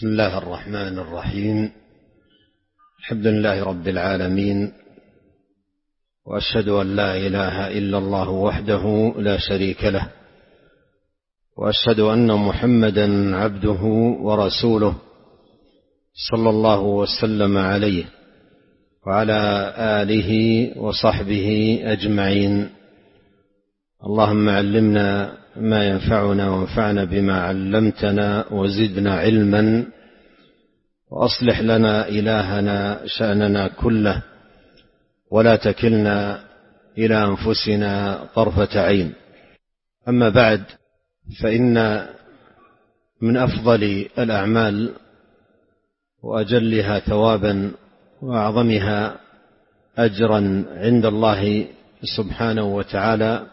بسم الله الرحمن الرحيم. الحمد لله رب العالمين، وأشهد أن لا إله إلا الله وحده لا شريك له، وأشهد أن محمدا عبده ورسوله صلى الله وسلم عليه وعلى آله وصحبه أجمعين. اللهم علمنا ما ينفعنا وانفعنا بما علمتنا وزدنا علما، وأصلح لنا إلهنا شأننا كله، ولا تكلنا إلى أنفسنا طرفة عين. أما بعد، فإن من أفضل الأعمال وأجلها ثوابا وأعظمها أجرا عند الله سبحانه وتعالى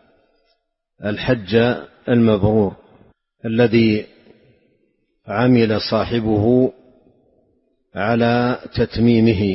الحج المبرور، الذي عمل صاحبه على تتميمه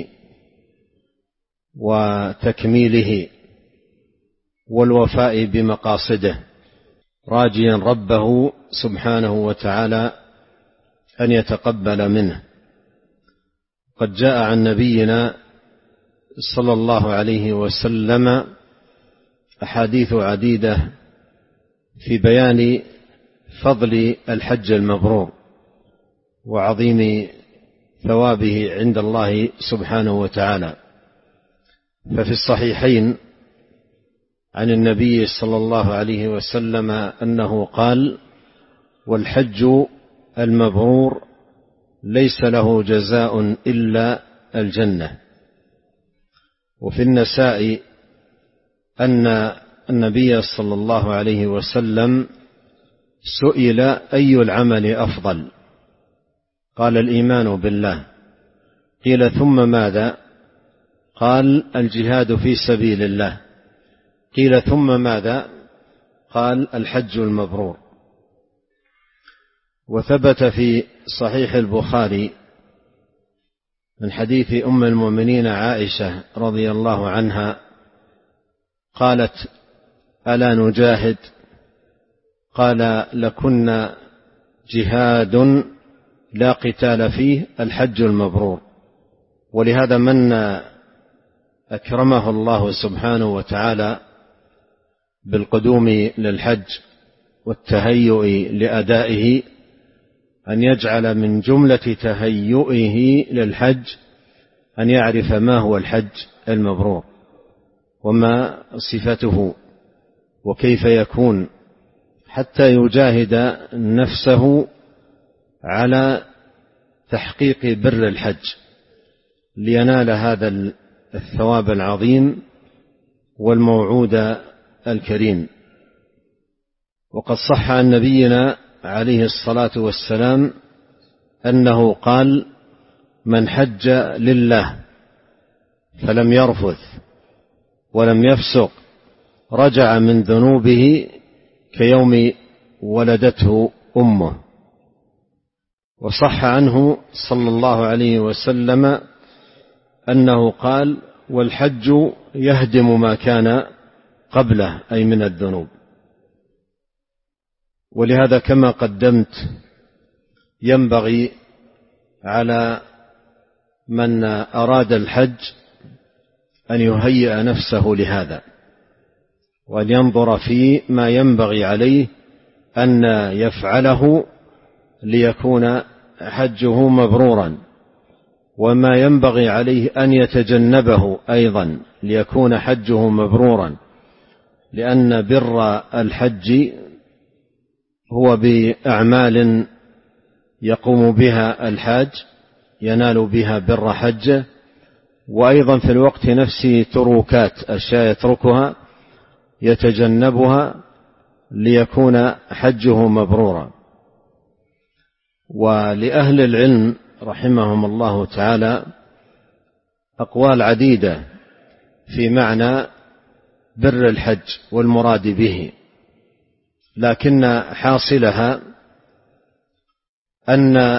وتكميله والوفاء بمقاصده، راجيا ربه سبحانه وتعالى أن يتقبل منه. قد جاء عن نبينا صلى الله عليه وسلم أحاديث عديدة في بيان فضل الحج المبرور وعظيم ثوابه عند الله سبحانه وتعالى. ففي الصحيحين عن النبي صلى الله عليه وسلم أنه قال: والحج المبرور ليس له جزاء إلا الجنة. وفي النساء أن النبي صلى الله عليه وسلم سئل: أي العمل أفضل؟ قال: الإيمان بالله. قيل: ثم ماذا؟ قال: الجهاد في سبيل الله. قيل: ثم ماذا؟ قال: الحج المبرور. وثبت في صحيح البخاري من حديث أم المؤمنين عائشة رضي الله عنها قالت: ألا نجاهد؟ قال: لكن جهاد لا قتال فيه الحج المبرور. ولهذا من أكرمه الله سبحانه وتعالى بالقدوم للحج والتهيؤ لأدائه أن يجعل من جملة تهيئه للحج أن يعرف ما هو الحج المبرور وما صفته وكيف يكون، حتى يجاهد نفسه على تحقيق بر الحج لينال هذا الثواب العظيم والموعود الكريم. وقد صح عن نبينا عليه الصلاة والسلام أنه قال: من حج لله فلم يرفث ولم يفسق رجع من ذنوبه كيوم ولدته أمه. وصح عنه صلى الله عليه وسلم أنه قال: والحج يهدم ما كان قبله، أي من الذنوب. ولهذا كما قدمت ينبغي على من أراد الحج أن يهيئ نفسه لهذا، وأن ينظر في ما ينبغي عليه أن يفعله ليكون حجه مبرورا، وما ينبغي عليه أن يتجنبه أيضا ليكون حجه مبرورا، لأن بر الحج هو بأعمال يقوم بها الحاج ينال بها بر حجه، وأيضا في الوقت نفسه تروكات، أشياء يتركها يتجنبها ليكون حجه مبرورا. ولأهل العلم رحمهم الله تعالى أقوال عديدة في معنى بر الحج والمراد به، لكن حاصلها أن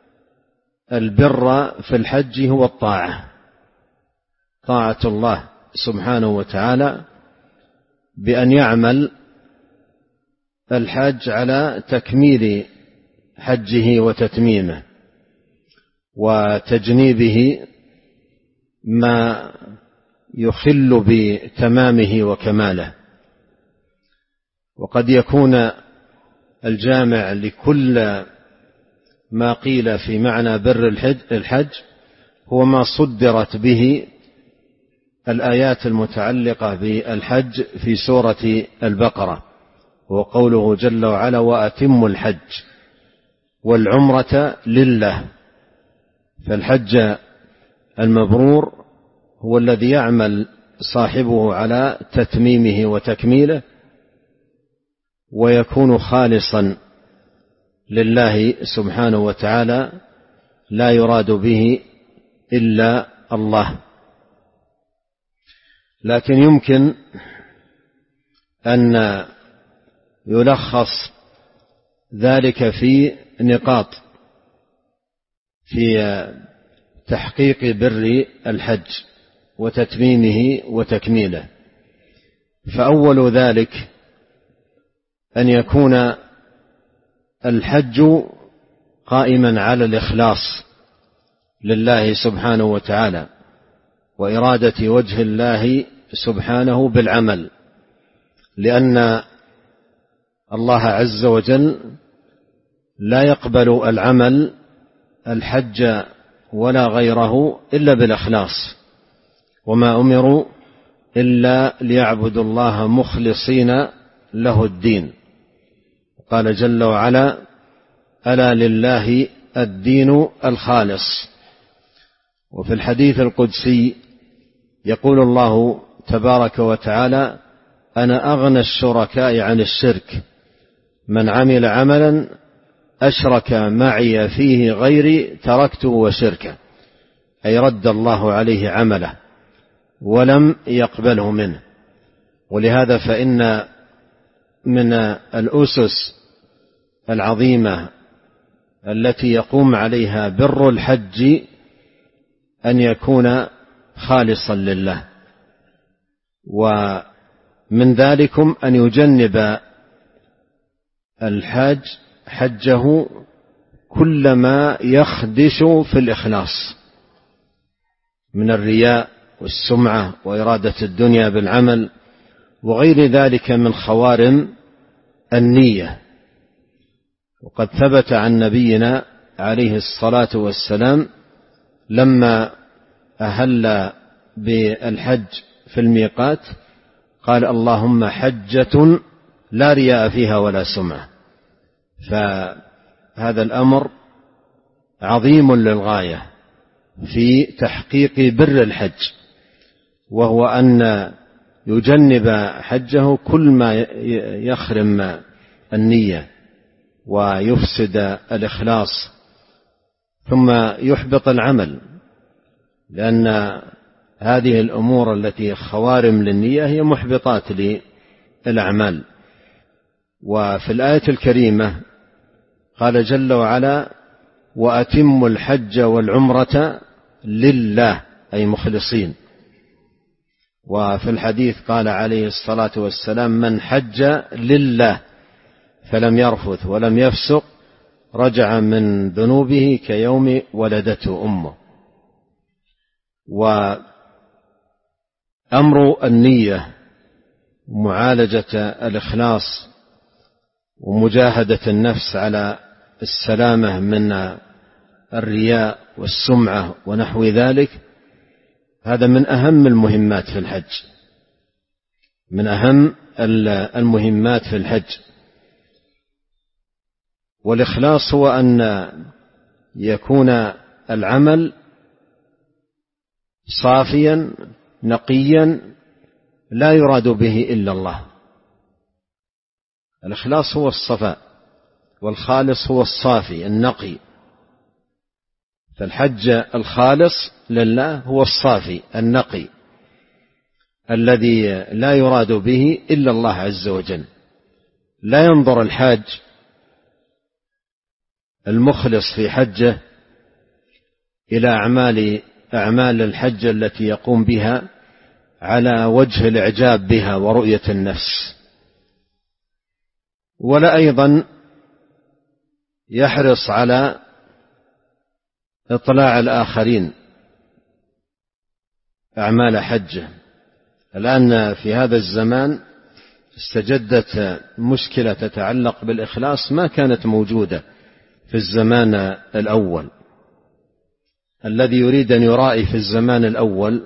البر في الحج هو الطاعة، طاعة الله سبحانه وتعالى بأن يعمل الحاج على تكميل حجه وتتميمه وتجنيبه ما يخل بتمامه وكماله. وقد يكون الجامع لكل ما قيل في معنى بر الحج هو ما صدرت به الآيات المتعلقة بالحج في سورة البقرة، وقوله جل وعلا: وأتموا الحج والعمرة لله. فالحج المبرور هو الذي يعمل صاحبه على تتميمه وتكميله، ويكون خالصا لله سبحانه وتعالى، لا يراد به إلا الله. لكن يمكن أن يلخص ذلك في نقاط في تحقيق بر الحج وتتميمه وتكميله. فأول ذلك أن يكون الحج قائما على الإخلاص لله سبحانه وتعالى، وإرادة وجه الله سبحانه بالعمل، لأن الله عز وجل لا يقبل العمل الحج ولا غيره إلا بالإخلاص، وما أمروا إلا ليعبدوا الله مخلصين له الدين. قال جل وعلا: ألا لله الدين الخالص. وفي الحديث القدسي يقول الله تبارك وتعالى: أنا أغنى الشركاء عن الشرك، من عمل عملا أشرك معي فيه غيري تركته وشركه، أي رد الله عليه عمله ولم يقبله منه. ولهذا فإن من الأسس العظيمة التي يقوم عليها بر الحج أن يكون خالصا لله، ومن ذلكم أن يجنب الحاج حجه كل ما يخدش في الإخلاص من الرياء والسمعة وإرادة الدنيا بالعمل وغير ذلك من خوارم النية. وقد ثبت عن نبينا عليه الصلاة والسلام لما أهل بالحج في الميقات قال: اللهم حجة لا رياء فيها ولا سمعة. فهذا الأمر عظيم للغاية في تحقيق بر الحج، وهو أن يجنب حجه كل ما يخرم النية ويفسد الإخلاص ثم يحبط العمل، لأن هذه الأمور التي خوارم للنية هي محبطات للأعمال. وفي الآية الكريمة قال جل وعلا: وأتموا الحج والعمرة لله، أي مخلصين. وفي الحديث قال عليه الصلاة والسلام: من حج لله فلم يرفث ولم يفسق رجع من ذنوبه كيوم ولدته أمه. وأمر النية معالجة الإخلاص ومجاهدة النفس على السلامة من الرياء والسمعة ونحو ذلك، هذا من أهم المهمات في الحج، من أهم المهمات في الحج. والإخلاص هو أن يكون العمل صافيا نقيا لا يراد به إلا الله. الإخلاص هو الصفاء، والخالص هو الصافي النقي. فالحج الخالص لله هو الصافي النقي الذي لا يراد به إلا الله عز وجل. لا ينظر الحاج المخلص في حجه إلى أعمال الحج التي يقوم بها على وجه الإعجاب بها ورؤية النفس، ولا أيضا يحرص على إطلاع الآخرين أعمال حجه. الآن في هذا الزمان استجدت مشكلة تتعلق بالإخلاص ما كانت موجودة في الزمان الأول. الذي يريد أن يرائي في الزمان الأول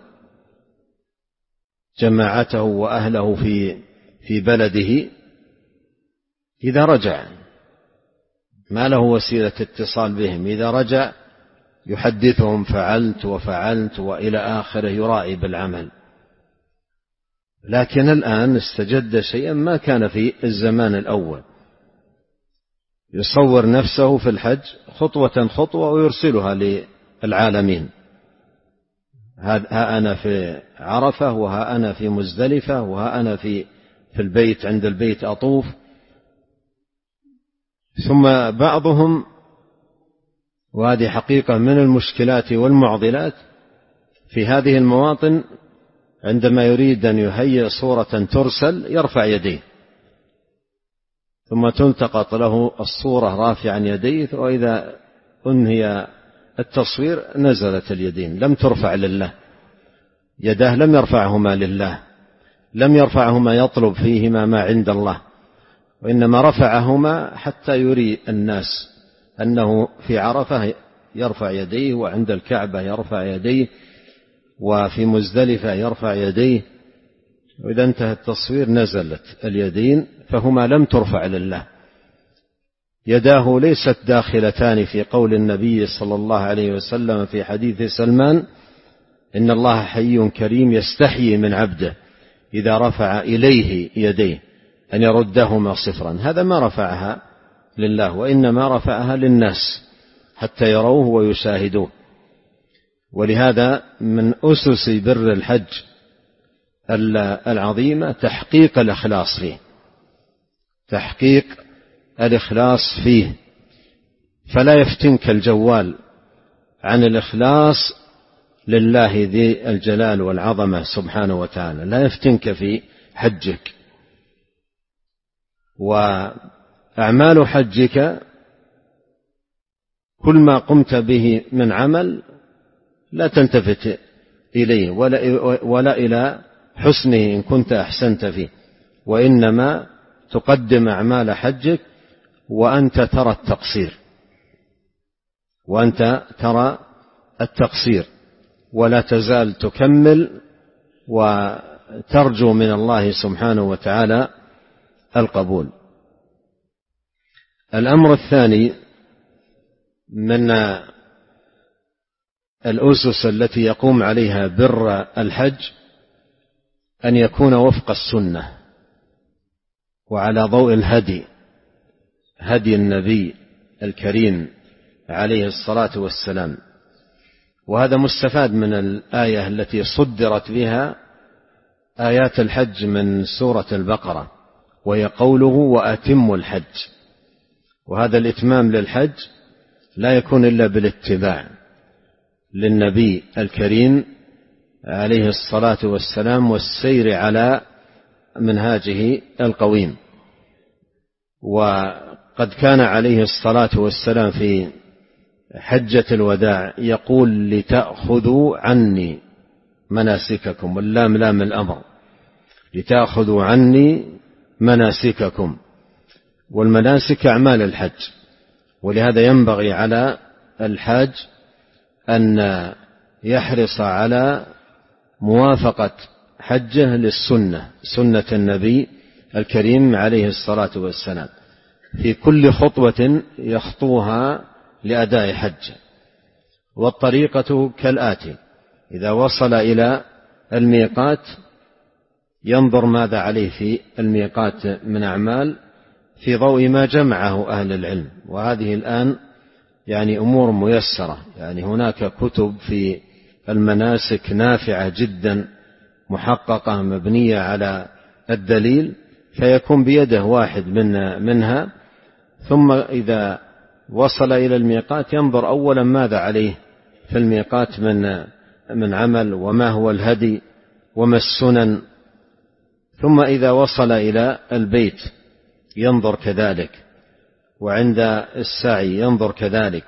جماعته وأهله في بلده، إذا رجع ما له وسيلة اتصال بهم، إذا رجع يحدثهم فعلت وفعلت وإلى آخره، يرائي بالعمل. لكن الآن استجد شيئا ما كان في الزمان الأول، يصور نفسه في الحج خطوة خطوة ويرسلها للعالمين. ها أنا في عرفة، وها أنا في مزدلفة، وها أنا في البيت عند البيت أطوف. ثم بعضهم، وهذه حقيقة من المشكلات والمعضلات في هذه المواطن، عندما يريد أن يهيئ صورة ترسل يرفع يديه، ثم تلتقط له الصورة رافعا يديه، وإذا أنهي التصوير نزلت اليدين، لم ترفع لله، يداه لم يرفعهما لله، لم يرفعهما يطلب فيهما ما عند الله، وإنما رفعهما حتى يري الناس أنه في عرفة يرفع يديه، وعند الكعبة يرفع يديه، وفي مزدلفة يرفع يديه، وإذا انتهى التصوير نزلت اليدين، فهما لم ترفع لله. يداه ليست داخلتان في قول النبي صلى الله عليه وسلم في حديث سلمان: إن الله حي كريم يستحيي من عبده إذا رفع إليه يديه أن يردهما صفرا. هذا ما رفعها لله، وإنما رفعها للناس حتى يروه ويشاهدوه. ولهذا من أسس بر الحج العظيمة تحقيق الإخلاص فيه، تحقيق الإخلاص فيه. فلا يفتنك الجوال عن الإخلاص لله ذي الجلال والعظمة سبحانه وتعالى، لا يفتنك في حجك. وأعمال حجك كل ما قمت به من عمل لا تلتفت إليه ولا إلى حسنه إن كنت أحسنت فيه، وإنما تقدم أعمال حجك وأنت ترى التقصير، ولا تزال تكمل وترجو من الله سبحانه وتعالى القبول. الأمر الثاني من الأسس التي يقوم عليها بر الحج أن يكون وفق السنة وعلى ضوء هدي النبي الكريم عليه الصلاة والسلام. وهذا مستفاد من الآية التي صدرت بها آيات الحج من سورة البقرة، وهي قوله: وأتموا الحج. وهذا الإتمام للحج لا يكون إلا بالاتباع للنبي الكريم عليه الصلاة والسلام والسير على منهاجه القويم. وقد كان عليه الصلاة والسلام في حجة الوداع يقول: لتأخذوا عني مناسككم، واللام لام الأمر، لتأخذوا عني مناسككم. والمناسك أعمال الحج. ولهذا ينبغي على الحاج أن يحرص على موافقة حجه للسنة، سنة النبي الكريم عليه الصلاة والسلام، في كل خطوة يخطوها لأداء حج. والطريقة كالآتي: إذا وصل إلى الميقات ينظر ماذا عليه في الميقات من أعمال في ضوء ما جمعه أهل العلم. وهذه الآن يعني أمور ميسرة، يعني هناك كتب في المناسك نافعة جدا محققة مبنية على الدليل، فيكون بيده واحد منها، ثم إذا وصل إلى الميقات ينظر أولا ماذا عليه في الميقات من عمل، وما هو الهدي، وما السنن. ثم إذا وصل إلى البيت ينظر كذلك، وعند السعي ينظر كذلك،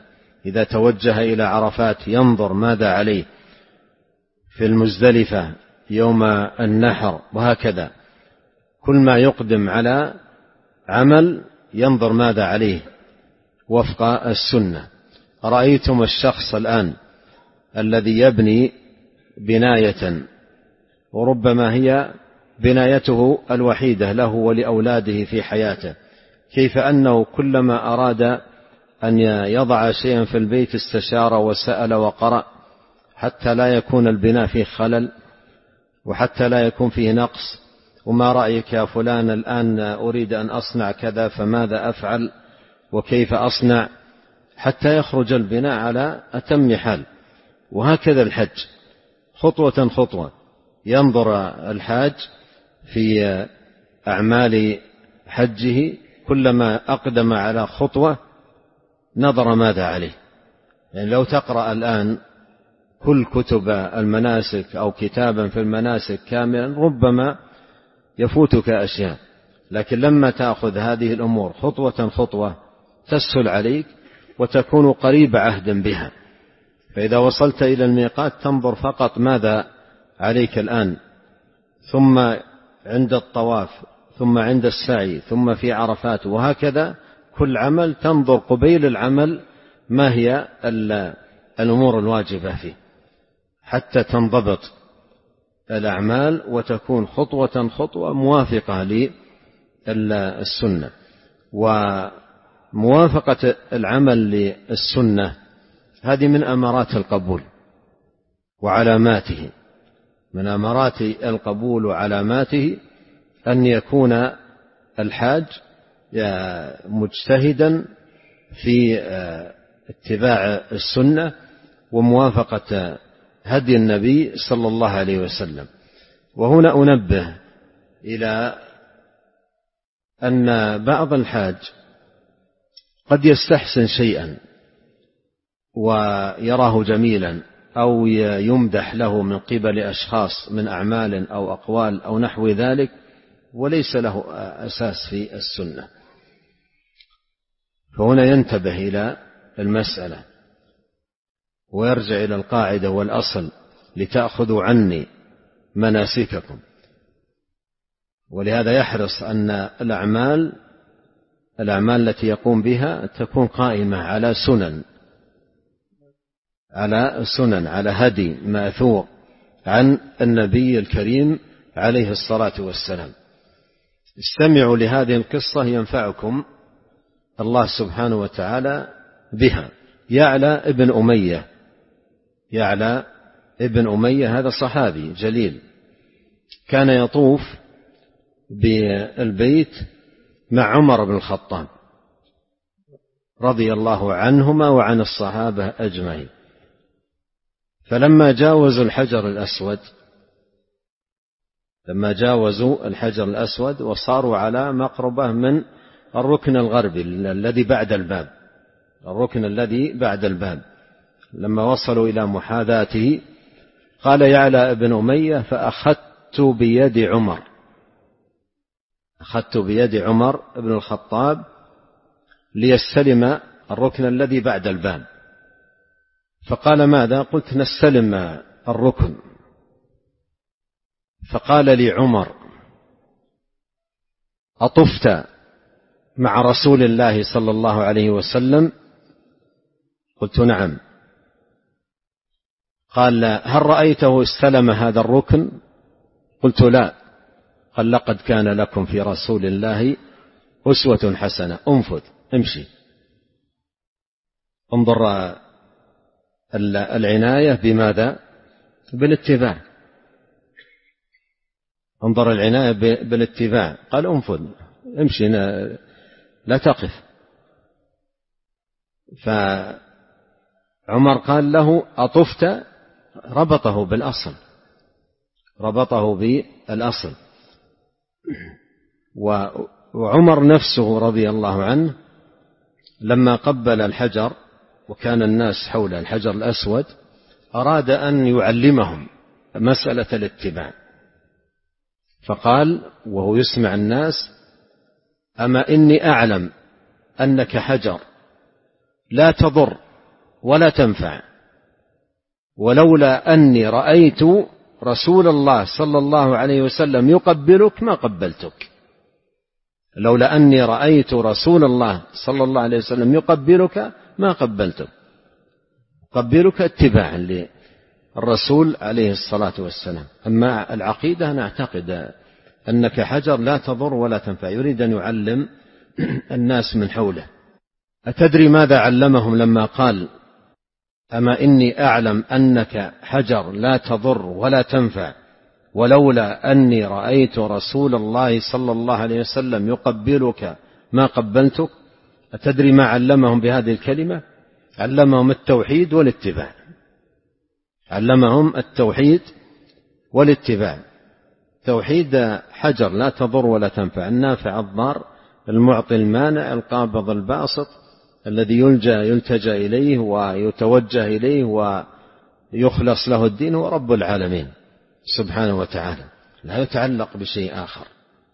إذا توجه إلى عرفات ينظر ماذا عليه، في المزدلفة يوم النحر، وهكذا كل ما يقدم على عمل ينظر ماذا عليه وفق السنة. رأيتم الشخص الآن الذي يبني بناية وربما هي بنايته الوحيدة له ولأولاده في حياته، كيف أنه كلما أراد أن يضع شيئا في البيت استشار وسأل وقرأ حتى لا يكون البناء فيه خلل وحتى لا يكون فيه نقص. وما رأيك يا فلان الآن أريد أن أصنع كذا فماذا أفعل وكيف أصنع، حتى يخرج البناء على أتم حال. وهكذا الحج خطوة خطوة، ينظر الحاج في أعمال حجه كلما أقدم على خطوة نظر ماذا عليه. يعني لو تقرأ الآن كل كتب المناسك أو كتابا في المناسك كاملا ربما يفوتك أشياء، لكن لما تأخذ هذه الأمور خطوة خطوة تسهل عليك وتكون قريب عهد بها. فإذا وصلت إلى الميقات تنظر فقط ماذا عليك الآن، ثم عند الطواف، ثم عند السعي، ثم في عرفات، وهكذا كل عمل تنظر قبيل العمل ما هي الأمور الواجبة فيه حتى تنضبط الأعمال وتكون خطوة خطوة موافقة للسنة. وموافقة العمل للسنة هذه من أمارات القبول وعلاماته، من أمارات القبول وعلاماته أن يكون الحاج مجتهدا في اتباع السنة وموافقة هدي النبي صلى الله عليه وسلم. وهنا أنبه إلى أن بعض الحاج قد يستحسن شيئا ويراه جميلا أو يمدح له من قبل أشخاص من أعمال أو أقوال أو نحو ذلك وليس له أساس في السنة، فهنا ينتبه إلى المسألة ويرجع إلى القاعدة والأصل: لتأخذوا عني مناسككم. ولهذا يحرص أن الأعمال التي يقوم بها تكون قائمة على سنن، على هدي مأثور عن النبي الكريم عليه الصلاة والسلام. استمعوا لهذه القصة ينفعكم الله سبحانه وتعالى بها. يعلى ابن أمية هذا صحابي جليل، كان يطوف بالبيت مع عمر بن الخطاب رضي الله عنهما وعن الصحابة أجمعين. فلما جاوزوا الحجر الأسود وصاروا على مقربة من الركن الغربي الذي بعد الباب، لما وصلوا إلى محاذاته قال يعلى ابن أمية: فأخذت بيد عمر بن الخطاب ليستلم الركن الذي بعد الباب. فقال: ماذا؟ قلت: نستلم الركن. فقال لي عمر: أطفت مع رسول الله صلى الله عليه وسلم؟ قلت: نعم. قال: هل رأيته استلم هذا الركن؟ قلت: لا. قال: لقد كان لكم في رسول الله أسوة حسنة. انفذ، امشي. انظر العناية بماذا؟ بالاتباع. انظر العناية بالاتباع. قال: انفذ، امشي، لا تقف. فعمر قال له: أطفت؟ ربطه بالأصل. وعمر نفسه رضي الله عنه لما قبل الحجر وكان الناس حول الحجر الأسود أراد أن يعلمهم مسألة الاتباع، فقال وهو يسمع الناس: أما إني أعلم أنك حجر لا تضر ولا تنفع. ولولا أني رأيت رسول الله صلى الله عليه وسلم يقبلك ما قبلتك. لولا أني رأيت رسول الله صلى الله عليه وسلم يقبلك ما قبلتك. قبلك اتباعا للرسول عليه الصلاة والسلام. أما العقيدة نعتقد أنك حجر لا تضر ولا تنفع. يريد أن يعلم الناس من حوله. أتدري ماذا علمهم لما قال أما إني أعلم أنك حجر لا تضر ولا تنفع ولولا أني رأيت رسول الله صلى الله عليه وسلم يقبلك ما قبلتك؟ أتدري ما علمهم بهذه الكلمة؟ علمهم التوحيد والاتباع. علمهم التوحيد والاتباع. توحيد حجر لا تضر ولا تنفع، النافع الضار، المعطي المانع، القابض الباسط، الذي يلتجأ إليه ويتوجه إليه ويخلص له الدين، هو رب العالمين سبحانه وتعالى، لا يتعلق بشيء آخر.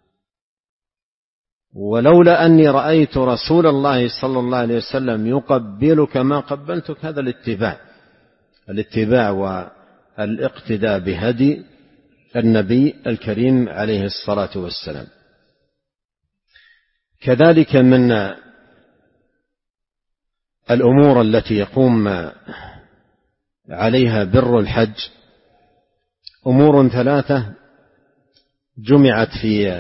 ولولا أني رأيت رسول الله صلى الله عليه وسلم يقبلك ما قبلتك، هذا الاتباع والاقتداء بهدي النبي الكريم عليه الصلاة والسلام. كذلك من الأمور التي يقوم عليها بر الحج أمور ثلاثة جمعت في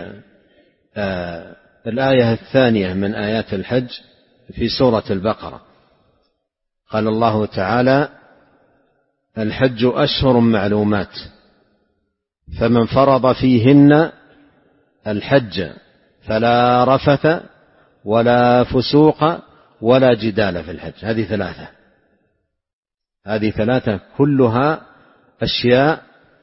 الآية الثانية من آيات الحج في سورة البقرة. قال الله تعالى: الحج أشهر معلومات فمن فرض فيهن الحج فلا رفث ولا فسوق ولا جدال في الحج. هذه ثلاثة كلها أشياء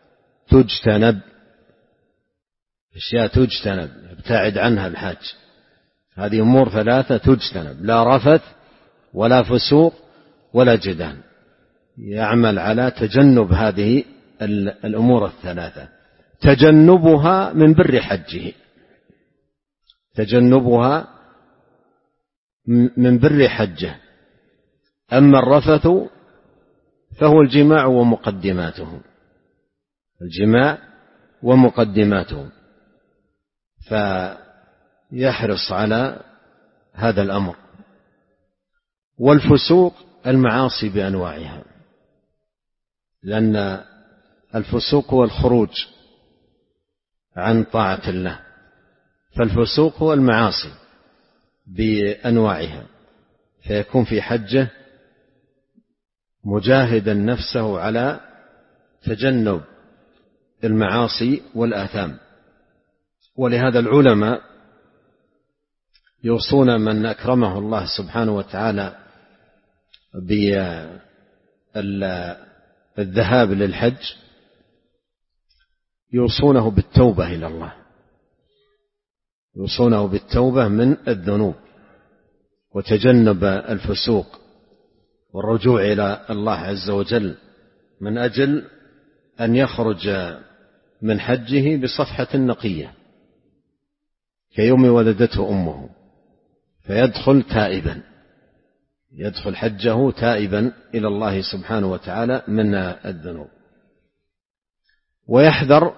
تجتنب ابتعد عنها الحاج. هذه أمور ثلاثة تجتنب: لا رفث ولا فسوق ولا جدال. يعمل على تجنب هذه الأمور الثلاثة، تجنبها من بر حجه، تجنبها من بر حجه. أما الرفث فهو الجماع ومقدماته، فيحرص على هذا الأمر. والفسوق المعاصي بأنواعها، لأن الفسوق هو الخروج عن طاعة الله، فالفسوق هو المعاصي بأنواعها، فيكون في حجه مجاهدا نفسه على تجنب المعاصي والآثام. ولهذا العلماء يوصون من أكرمه الله سبحانه وتعالى بالذهاب للحج، يوصونه بالتوبة إلى الله، يوصونه بالتوبة من الذنوب وتجنب الفسوق والرجوع إلى الله عز وجل، من أجل أن يخرج من حجه بصفحة نقية كيوم ولدته أمه، فيدخل تائبا، يدخل حجه تائبا إلى الله سبحانه وتعالى من الذنوب. ويحذر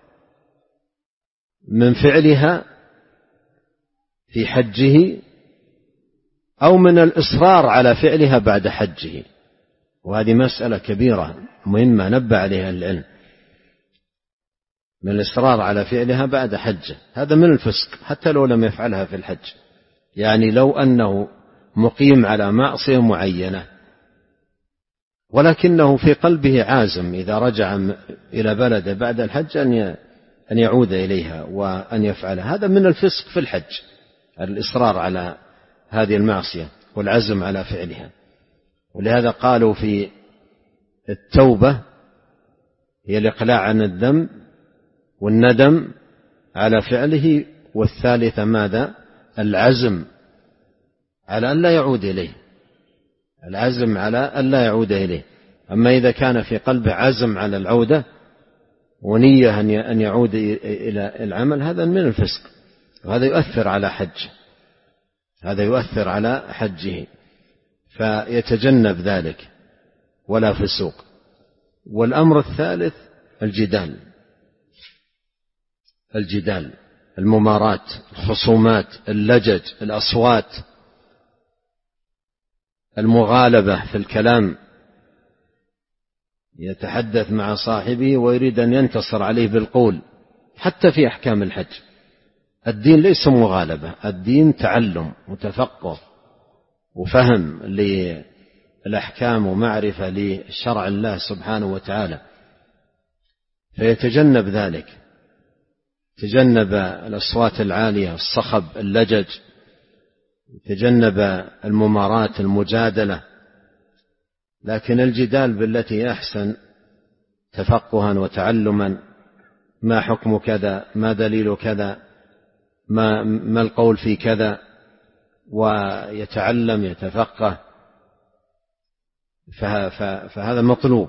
من فعلها في حجه أو من الإصرار على فعلها بعد حجه، وهذه مسألة كبيرة مهمة نبه عليها العلم، من الإصرار على فعلها بعد حجه، هذا من الفسق حتى لو لم يفعلها في الحج. يعني لو أنه مقيم على معصية معينة ولكنه في قلبه عازم إذا رجع إلى بلده بعد الحج أن يعود إليها وأن يفعلها، هذا من الفسق في الحج، الإصرار على هذه المعصية والعزم على فعلها. ولهذا قالوا في التوبة هي الإقلاع عن الذنب والندم على فعله، والثالثة ماذا؟ العزم على أن لا يعود إليه، العزم على أن لا يعود إليه. أما إذا كان في قلبه عزم على العودة ونية أن يعود إلى العمل، هذا من الفسق، وهذا يؤثر على حجه، هذا يؤثر على حجه. فيتجنب ذلك ولا فسوق. والأمر الثالث الجدال، الممارات، الخصومات، اللجج، الأصوات، المغالبة في الكلام، يتحدث مع صاحبه ويريد أن ينتصر عليه بالقول، حتى في أحكام الحج. الدين ليس مغالبة، الدين تعلم وتفقه وفهم للأحكام ومعرفة لشرع الله سبحانه وتعالى، فيتجنب ذلك، يتجنب الأصوات العالية، الصخب، اللجج، يتجنب الممارات، المجادلة. لكن الجدال بالتي أحسن تفقها وتعلما، ما حكم كذا، ما دليل كذا، ما القول في كذا، ويتعلم يتفقه، فهذا مطلوب.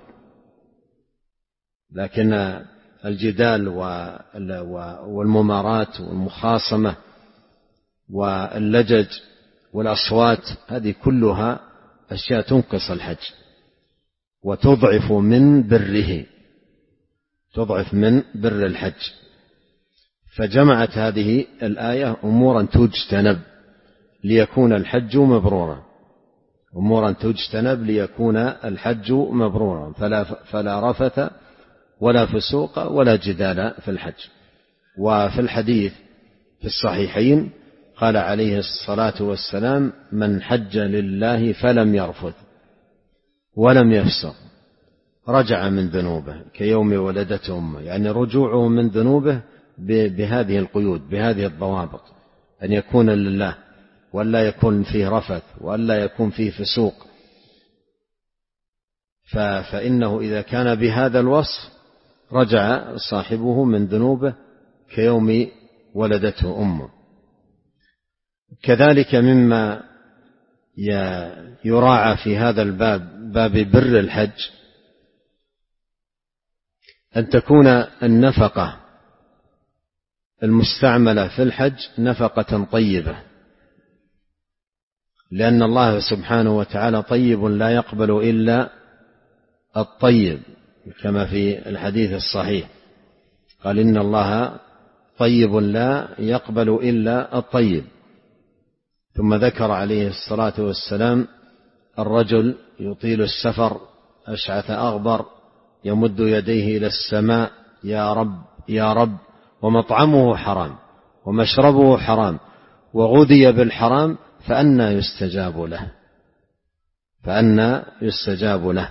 لكن الجدال والممارات والمخاصمة واللجج والأصوات هذه كلها أشياء تنقص الحج وتضعف من بره، تضعف من بر الحج. فجمعت هذه الآية أمورا تجتنب ليكون الحج مبرورا، أمورا تجتنب ليكون الحج مبرورا، فلا رفث ولا فسوق ولا جدال في الحج. وفي الحديث في الصحيحين قال عليه الصلاة والسلام: من حج لله فلم يرفث ولم يفسق رجع من ذنوبه كيوم ولدته أمه. يعني رجوعه من ذنوبه بهذه القيود، بهذه الضوابط، أن يكون لله ولا يكون فيه رفث ولا يكون فيه فسوق. فإنه إذا كان بهذا الوصف رجع صاحبه من ذنوبه كيوم ولدته أمه. كذلك مما يراعى في هذا الباب، باب بر الحج، أن تكون النفقة المستعملة في الحج نفقة طيبة، لأن الله سبحانه وتعالى طيب لا يقبل إلا الطيب، كما في الحديث الصحيح قال: إن الله طيب لا يقبل إلا الطيب. ثم ذكر عليه الصلاة والسلام الرجل يطيل السفر أشعث أغبر يمد يديه إلى السماء: يا رب يا رب، ومطعمه حرام ومشربه حرام وغذي بالحرام، فأنى يستجاب له، فأنى يستجاب له.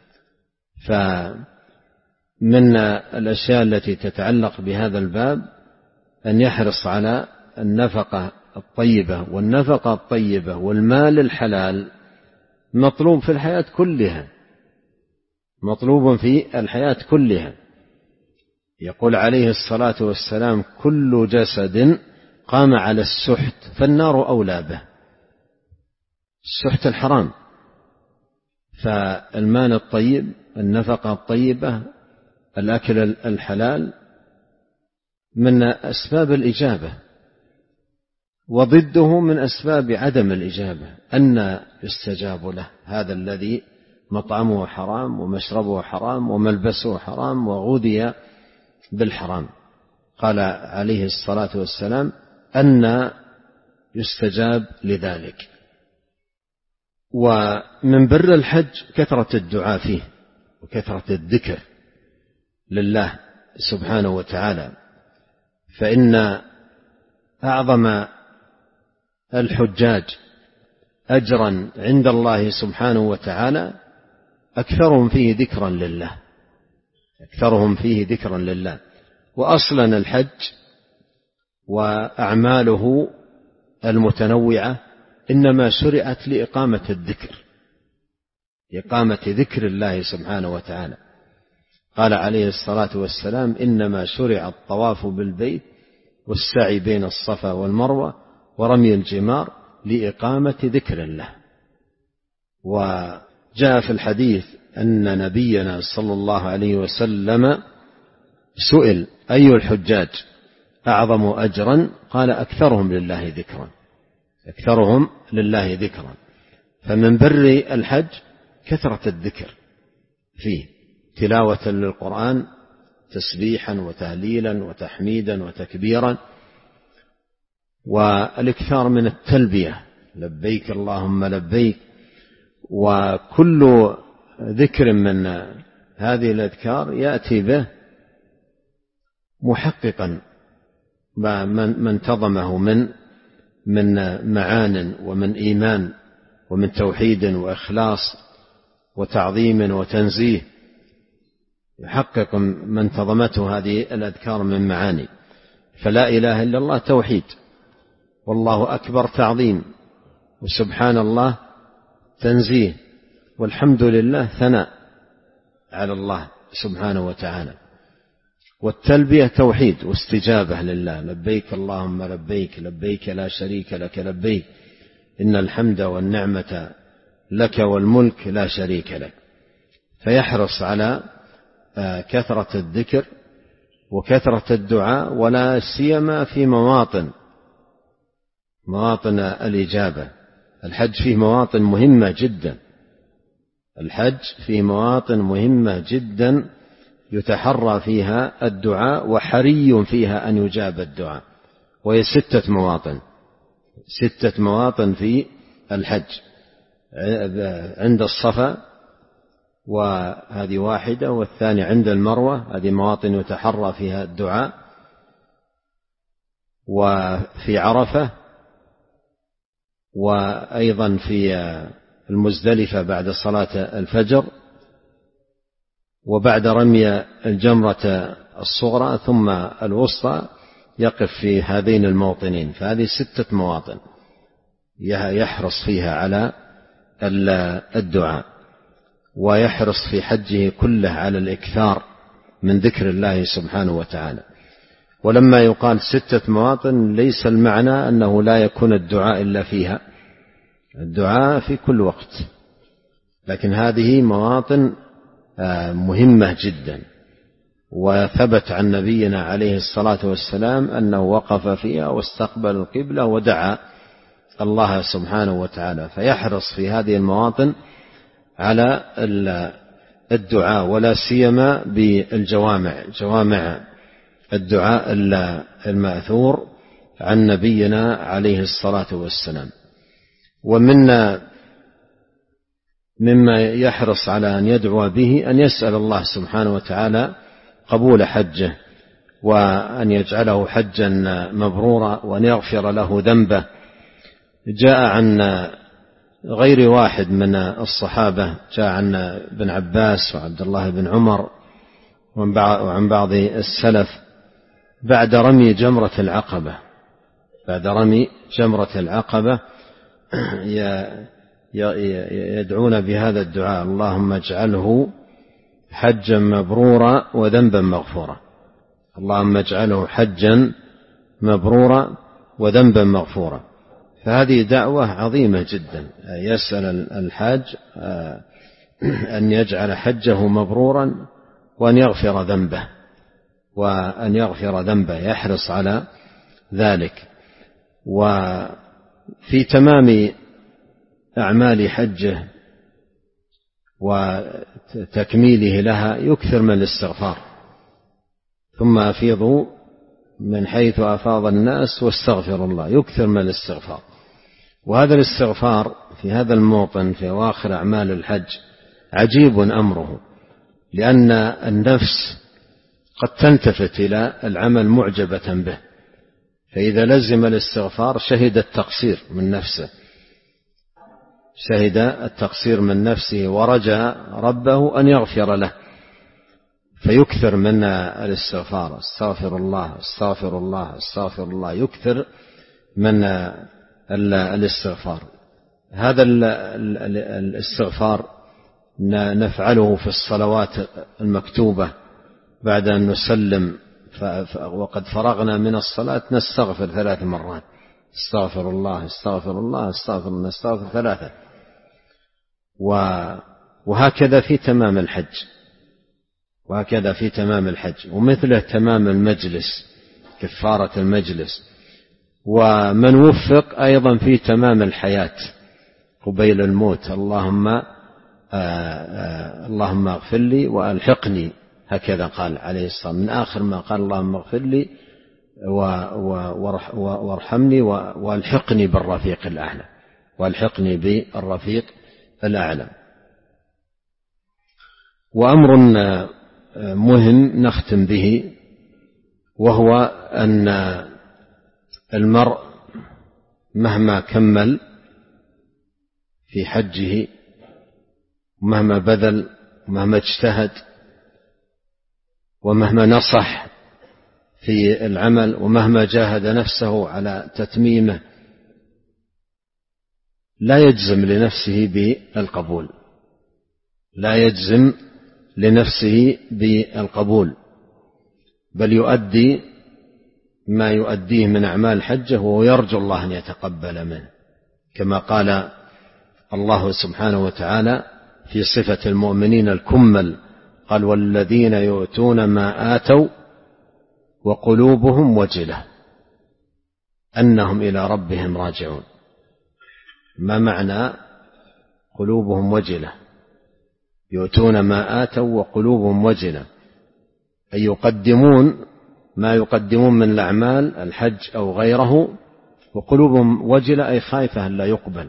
فمن الأشياء التي تتعلق بهذا الباب أن يحرص على النفقة الطيبة، والنفقة الطيبة والمال الحلال مطلوب في الحياة كلها، مطلوب في الحياة كلها. يقول عليه الصلاة والسلام: كل جسد قام على السحت فالنار أولى به. السحت الحرام. فالمال الطيب، النفقة الطيبة، الأكل الحلال من أسباب الإجابة، وضده من أسباب عدم الإجابة، أن يستجاب له هذا الذي مطعمه حرام ومشربه حرام وملبسه حرام وغذي بالحرام. قال عليه الصلاة والسلام: أن يستجاب لذلك. ومن بر الحج كثرة الدعاء فيه وكثرة الذكر لله سبحانه وتعالى، فإن أعظم الحجاج أجرا عند الله سبحانه وتعالى أكثرهم فيه ذكرا لله، أكثرهم فيه ذكرا لله. وأصلا الحج وأعماله المتنوعة إنما شرعت لإقامة الذكر، إقامة ذكر الله سبحانه وتعالى. قال عليه الصلاة والسلام: إنما شرع الطواف بالبيت والسعي بين الصفا والمروة ورمي الجمار لإقامة ذكر الله. وجاء في الحديث أن نبينا صلى الله عليه وسلم سئل: أي الحجاج أعظم أجرا؟ قال: أكثرهم لله ذكرا، أكثرهم لله ذكرا. فمن بر الحج كثرة الذكر فيه، تلاوة للقرآن، تسبيحا وتهليلا وتحميدا وتكبيرا، والإكثار من التلبية لبيك اللهم لبيك. وكل ذكر من هذه الأذكار يأتي به محققا ما انتظمه من معان ومن إيمان ومن توحيد وإخلاص وتعظيم وتنزيه، يحقق ما انتظمته هذه الأذكار من معاني. فلا إله إلا الله توحيد، والله أكبر تعظيم، وسبحان الله تنزيه، والحمد لله ثناء على الله سبحانه وتعالى، والتلبية توحيد واستجابة لله، لبيك اللهم لبيك، لبيك لا شريك لك لبيك، إن الحمد والنعمة لك والملك لا شريك لك. فيحرص على كثرة الذكر وكثرة الدعاء، ولا سيما في مواطن الإجابة. الحج فيه مواطن مهمة جدا، الحج فيه مواطن مهمة جدا يتحرى فيها الدعاء، وحري فيها أن يجاب الدعاء، وهي 6 مواطن في الحج. عند الصفا وهذه واحدة، والثانية عند المروة، هذه مواطن يتحرى فيها الدعاء، وفي عرفة، وأيضا في المزدلفة بعد صلاة الفجر، وبعد رمي الجمرة الصغرى ثم الوسطى يقف في هذين الموطنين. فهذه 6 مواطن يحرص فيها على الدعاء، ويحرص في حجه كله على الإكثار من ذكر الله سبحانه وتعالى. ولما يقال 6 مواطن ليس المعنى أنه لا يكون الدعاء إلا فيها، الدعاء في كل وقت، لكن هذه مواطن مهمة جدا. وثبت عن نبينا عليه الصلاة والسلام أنه وقف فيها واستقبل القبلة ودعا الله سبحانه وتعالى. فيحرص في هذه المواطن على الدعاء، ولا سيما بالجوامع، جوامع الدعاء المأثور عن نبينا عليه الصلاة والسلام. مما يحرص على أن يدعو به أن يسأل الله سبحانه وتعالى قبول حجه، وأن يجعله حجا مبرورا، وأن يغفر له ذنبه. جاء عن غير واحد من الصحابة، جاء عن ابن عباس وعبد الله بن عمر وعن بعض السلف بعد رمي جمرة العقبة يدعون بهذا الدعاء: اللهم اجعله حجا مبرورا وذنبا مغفورا، اللهم اجعله حجا مبرورا وذنبا مغفورا. فهذه دعوة عظيمة جدا، يسأل الحاج أن يجعل حجه مبرورا وأن يغفر ذنبه، يحرص على ذلك. وفي تمام أعمال حجه وتكميله لها يكثر من الاستغفار، ثم أفيضوا من حيث أفاض الناس واستغفر الله، يكثر من الاستغفار. وهذا الاستغفار في هذا الموطن في أواخر أعمال الحج عجيب أمره، لأن النفس قد تلتفت إلى العمل معجبة به، فإذا لزم الاستغفار شهد التقصير من نفسه ورجى ربه أن يغفر له، فيكثر من الاستغفار، استغفر الله استغفر الله استغفر الله، يكثر من الاستغفار. هذا الاستغفار نفعله في الصلوات المكتوبة بعد أن نسلم وقد فرغنا من الصلاة، نستغفر 3 مرات، استغفر الله استغفر الله استغفر الله، نستغفر 3. وهكذا في تمام الحج، ومثله تمام المجلس، كفارة المجلس. ومن وفق أيضا في تمام الحياة، قبيل الموت: اللهم اغفر لي وألحقني، هكذا قال عليه الصلاة والسلام، من آخر ما قال: اللهم اغفر لي وارحمني وألحقني بالرفيق الأعلى، وألحقني بالرفيق الأعلى. وأمر مهم نختم به، وهو أن المرء مهما كمل في حجه، ومهما بذل، ومهما اجتهد، ومهما نصح في العمل، ومهما جاهد نفسه على تتميمه، لا يجزم لنفسه بالقبول، لا يجزم لنفسه بالقبول، بل يؤدي ما يؤديه من أعمال حجه وهو يرجو الله أن يتقبل منه، كما قال الله سبحانه وتعالى في صفة المؤمنين الكمل: قال: والذين يؤتون ما آتوا وقلوبهم وجلة أنهم إلى ربهم راجعون. ما معنى قلوبهم وجلة؟ يؤتون ما آتوا وقلوبهم وجلة، أي يقدمون ما يقدمون من الأعمال، الحج أو غيره، وقلوبهم وجلة أي خائفة أن لا يقبل.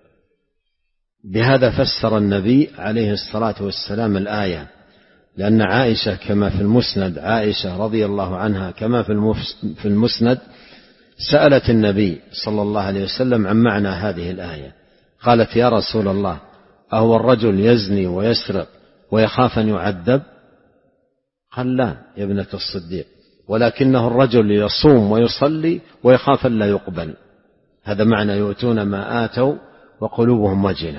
بهذا فسر النبي عليه الصلاة والسلام الآية، لأن عائشة كما في المسند، عائشة رضي الله عنها كما في المسند، سألت النبي صلى الله عليه وسلم عن معنى هذه الآية، قالت: يا رسول الله، أهو الرجل يزني ويسرق ويخاف أن يعذب؟ قال: لا يا ابنة الصديق، ولكنه الرجل يصوم ويصلي ويخاف أن لا يقبل. هذا معنى يؤتون ما آتوا وقلوبهم وجلة.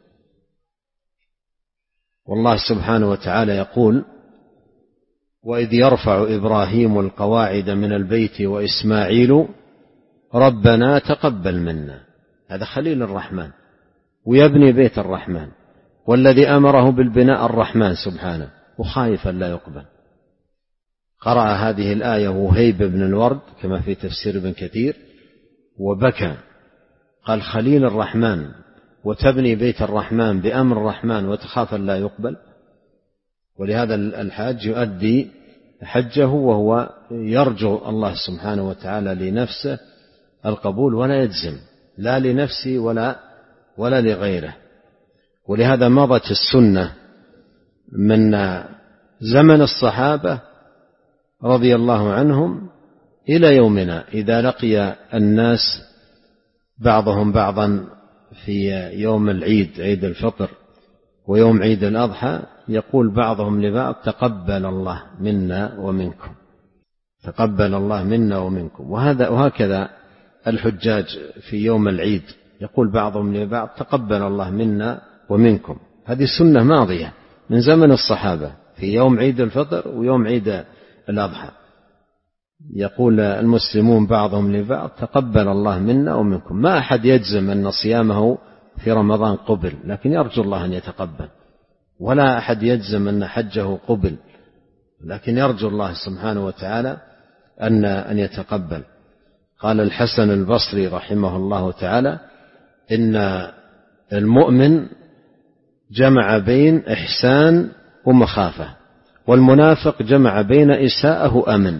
والله سبحانه وتعالى يقول: وإذ يرفع إبراهيم القواعد من البيت وإسماعيل ربنا تقبل منا. هذا خليل الرحمن، ويبني بيت الرحمن، والذي أمره بالبناء الرحمن سبحانه، وخايفا لا يقبل. قرأ هذه الآية وهيب بن الورد كما في تفسير ابن كثير وبكى، قال: خليل الرحمن وتبني بيت الرحمن بأمر الرحمن وتخاف لا يقبل. ولهذا الحاج يؤدي حجه وهو يرجو الله سبحانه وتعالى لنفسه القبول، ولا يجزم لا لنفسه ولا لغيره. ولهذا مضت السنة من زمن الصحابة رضي الله عنهم إلى يومنا، إذا لقي الناس بعضهم بعضا في يوم العيد، عيد الفطر ويوم عيد الأضحى، يقول بعضهم لبعض: تقبل الله منا ومنكم، تقبل الله منا ومنكم. وهكذا الحجاج في يوم العيد يقول بعضهم لبعض: تقبل الله منا ومنكم. هذه سنة ماضية من زمن الصحابة، في يوم عيد الفطر ويوم عيد الأضحى يقول المسلمون بعضهم لبعض: تقبل الله منا ومنكم. ما أحد يجزم أن صيامه في رمضان قبل، لكن يرجو الله أن يتقبل، ولا أحد يجزم أن حجه قبل، لكن يرجو الله سبحانه وتعالى أن يتقبل. قال الحسن البصري رحمه الله تعالى: إن المؤمن جمع بين إحسان ومخافة، والمنافق جمع بين إساءة وأمن.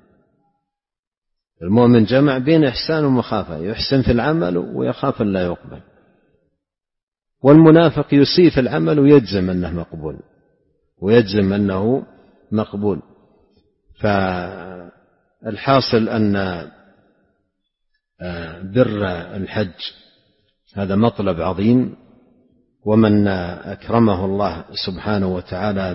المؤمن جمع بين إحسان ومخافة، يحسن في العمل ويخاف أن لا يقبل، والمنافق يسيء في العمل ويجزم أنه مقبول، ويجزم أنه مقبول. فالحاصل أن بر الحج هذا مطلب عظيم، ومن أكرمه الله سبحانه وتعالى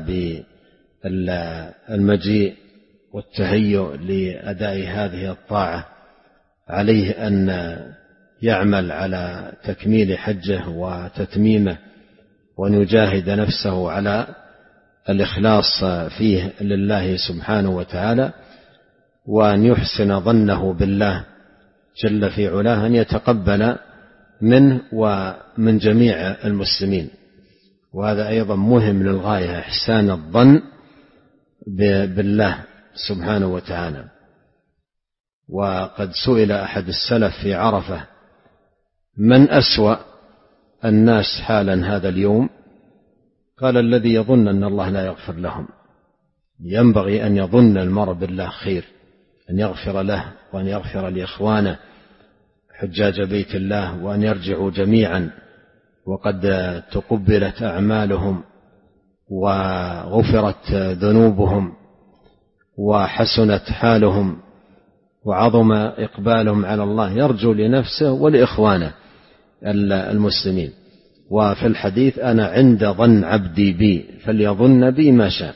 بالمجيء والتهيؤ لأداء هذه الطاعة عليه أن يعمل على تكميل حجه وتتميمه، وأن يجاهد نفسه على الإخلاص فيه لله سبحانه وتعالى، وأن يحسن ظنه بالله جل في علاه أن يتقبل منه ومن جميع المسلمين. وهذا أيضا مهم للغاية، إحسان الظن بالله سبحانه وتعالى. وقد سئل أحد السلف في عرفة: من أسوأ الناس حالا هذا اليوم، قال الذي يظن أن الله لا يغفر لهم. ينبغي أن يظن المرء بالله خير، أن يغفر له وأن يغفر لإخوانه حجاج بيت الله، وأن يرجعوا جميعا وقد تقبلت أعمالهم وغفرت ذنوبهم وحسنت حالهم وعظم إقبالهم على الله، يرجو لنفسه ولإخوانه المسلمين. وفي الحديث: أنا عند ظن عبدي بي فليظن بي ما شاء.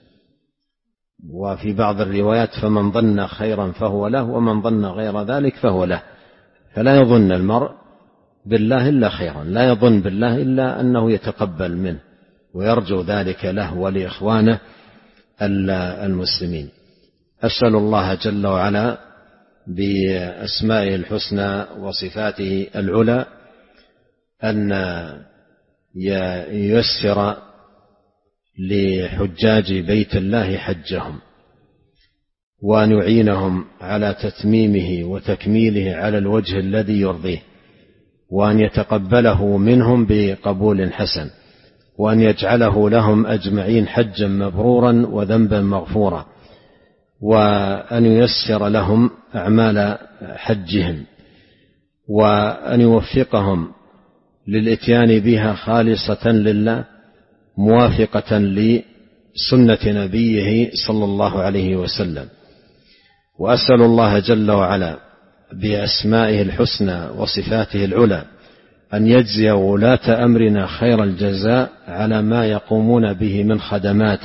وفي بعض الروايات: فمن ظن خيرا فهو له ومن ظن غير ذلك فهو له. فلا يظن المرء بالله إلا خيرا، لا يظن بالله إلا أنه يتقبل منه ويرجو ذلك له ولإخوانه المسلمين. أسأل الله جل وعلا بأسمائه الحسنى وصفاته العلى أن ييسر لحجاج بيت الله حجهم، وأن يعينهم على تتميمه وتكميله على الوجه الذي يرضيه، وأن يتقبله منهم بقبول حسن، وأن يجعله لهم أجمعين حجا مبرورا وذنبا مغفورا، وأن ييسر لهم أعمال حجهم، وأن يوفقهم للإتيان بها خالصة لله موافقة لسنة نبيه صلى الله عليه وسلم. وأسأل الله جل وعلا بأسمائه الحسنى وصفاته العلى أن يجزي ولاة أمرنا خير الجزاء على ما يقومون به من خدمات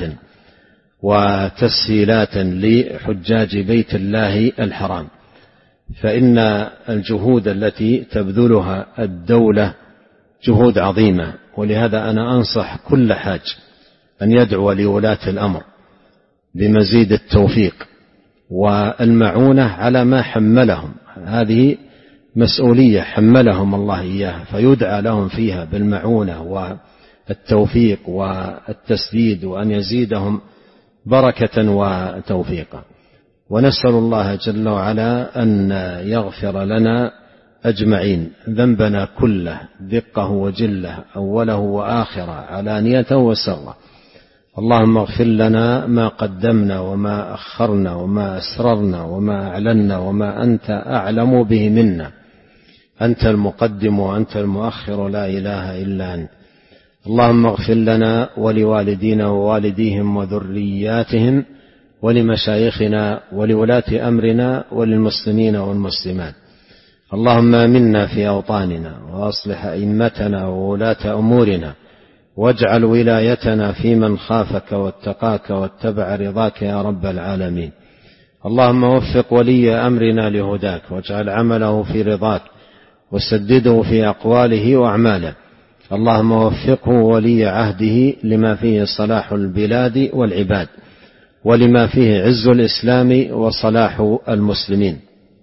وتسهيلات لحجاج بيت الله الحرام، فإن الجهود التي تبذلها الدولة جهود عظيمة. ولهذا أنا أنصح كل حاج أن يدعو لولاة الأمر بمزيد التوفيق والمعونة على ما حملهم، هذه مسؤولية حملهم الله إياها، فيدعى لهم فيها بالمعونة والتوفيق والتسديد، وأن يزيدهم بركة وتوفيقا. ونسأل الله جل وعلا أن يغفر لنا أجمعين ذنبنا كله دقه وجله، أوله وآخره، علانيته وسره. اللهم اغفر لنا ما قدمنا وما أخرنا وما أسررنا وما أعلنا وما أنت أعلم به منا، أنت المقدم وأنت المؤخر، لا إله إلا أنت. اللهم اغفر لنا ولوالدينا ووالديهم وذرياتهم ولمشايخنا ولولاة أمرنا وللمسلمين والمسلمات. اللهم آمنا في أوطاننا وأصلح أئمتنا وولاة أمورنا، واجعل ولايتنا في من خافك واتقاك واتبع رضاك يا رب العالمين. اللهم وفق ولي أمرنا لهداك، واجعل عمله في رضاك، وسدده في أقواله وأعماله. اللهم وفقه ولي عهده لما فيه صلاح البلاد والعباد، ولما فيه عز الإسلام وصلاح المسلمين.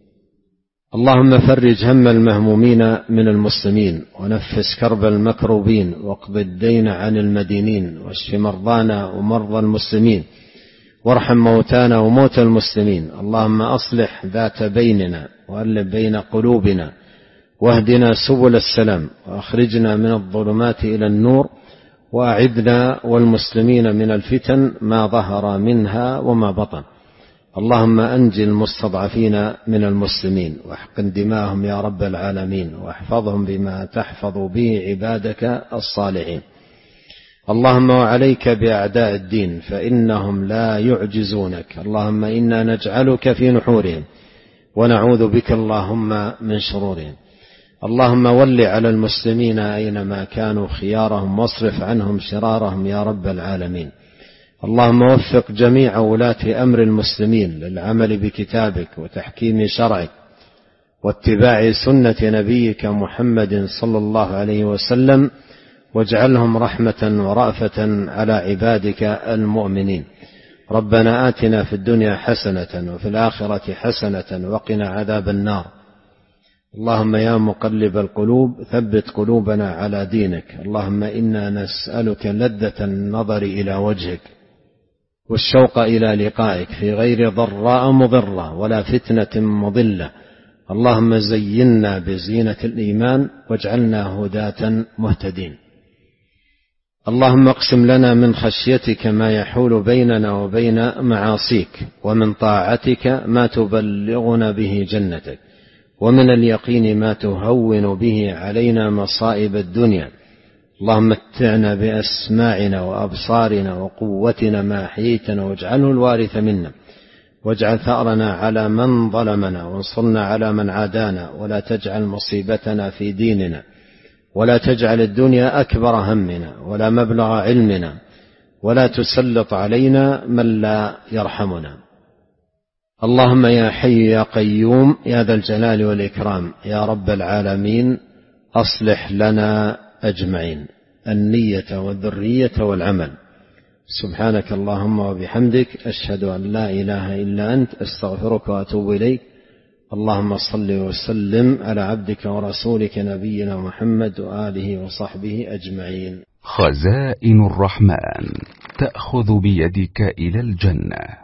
اللهم فرج هم المهمومين من المسلمين، ونفس كرب المكروبين، واقض الدين عن المدينين، واشف مرضانا ومرضى المسلمين، وارحم موتانا وموتى المسلمين. اللهم أصلح ذات بيننا وألف بين قلوبنا، واهدنا سبل السلام، وأخرجنا من الظلمات إلى النور، وأعذنا والمسلمين من الفتن ما ظهر منها وما بطن. اللهم أنجي المستضعفين من المسلمين، واحقن دماءهم يا رب العالمين، واحفظهم بما تحفظ به عبادك الصالحين. اللهم وعليك بأعداء الدين فإنهم لا يعجزونك. اللهم إنا نجعلك في نحورهم، ونعوذ بك اللهم من شرورهم. اللهم ول على المسلمين أينما كانوا خيارهم، واصرف عنهم شرارهم يا رب العالمين. اللهم وفق جميع ولاة أمر المسلمين للعمل بكتابك وتحكيم شرعك واتباع سنة نبيك محمد صلى الله عليه وسلم، واجعلهم رحمة ورأفة على عبادك المؤمنين. ربنا آتنا في الدنيا حسنة وفي الآخرة حسنة وقنا عذاب النار. اللهم يا مقلب القلوب ثبت قلوبنا على دينك. اللهم إنا نسألك لذة النظر إلى وجهك والشوق إلى لقائك في غير ضراء مضرة ولا فتنة مضلة. اللهم زينا بزينة الإيمان واجعلنا هداة مهتدين. اللهم اقسم لنا من خشيتك ما يحول بيننا وبين معاصيك، ومن طاعتك ما تبلغنا به جنتك، ومن اليقين ما تهون به علينا مصائب الدنيا. اللهم متعنا بأسماعنا وأبصارنا وقوتنا ما أحييتنا، واجعله الوارث منا، واجعل ثأرنا على من ظلمنا، وانصرنا على من عادانا، ولا تجعل مصيبتنا في ديننا، ولا تجعل الدنيا أكبر همنا ولا مبلغ علمنا، ولا تسلط علينا من لا يرحمنا. اللهم يا حي يا قيوم يا ذا الجلال والإكرام يا رب العالمين، أصلح لنا أجمعين النية والذرية والعمل. سبحانك اللهم وبحمدك، أشهد أن لا إله إلا أنت، أستغفرك وأتوب إليك. اللهم صل وسلم على عبدك ورسولك نبينا محمد وآله وصحبه أجمعين. خزائن الرحمن تأخذ بيدك إلى الجنة.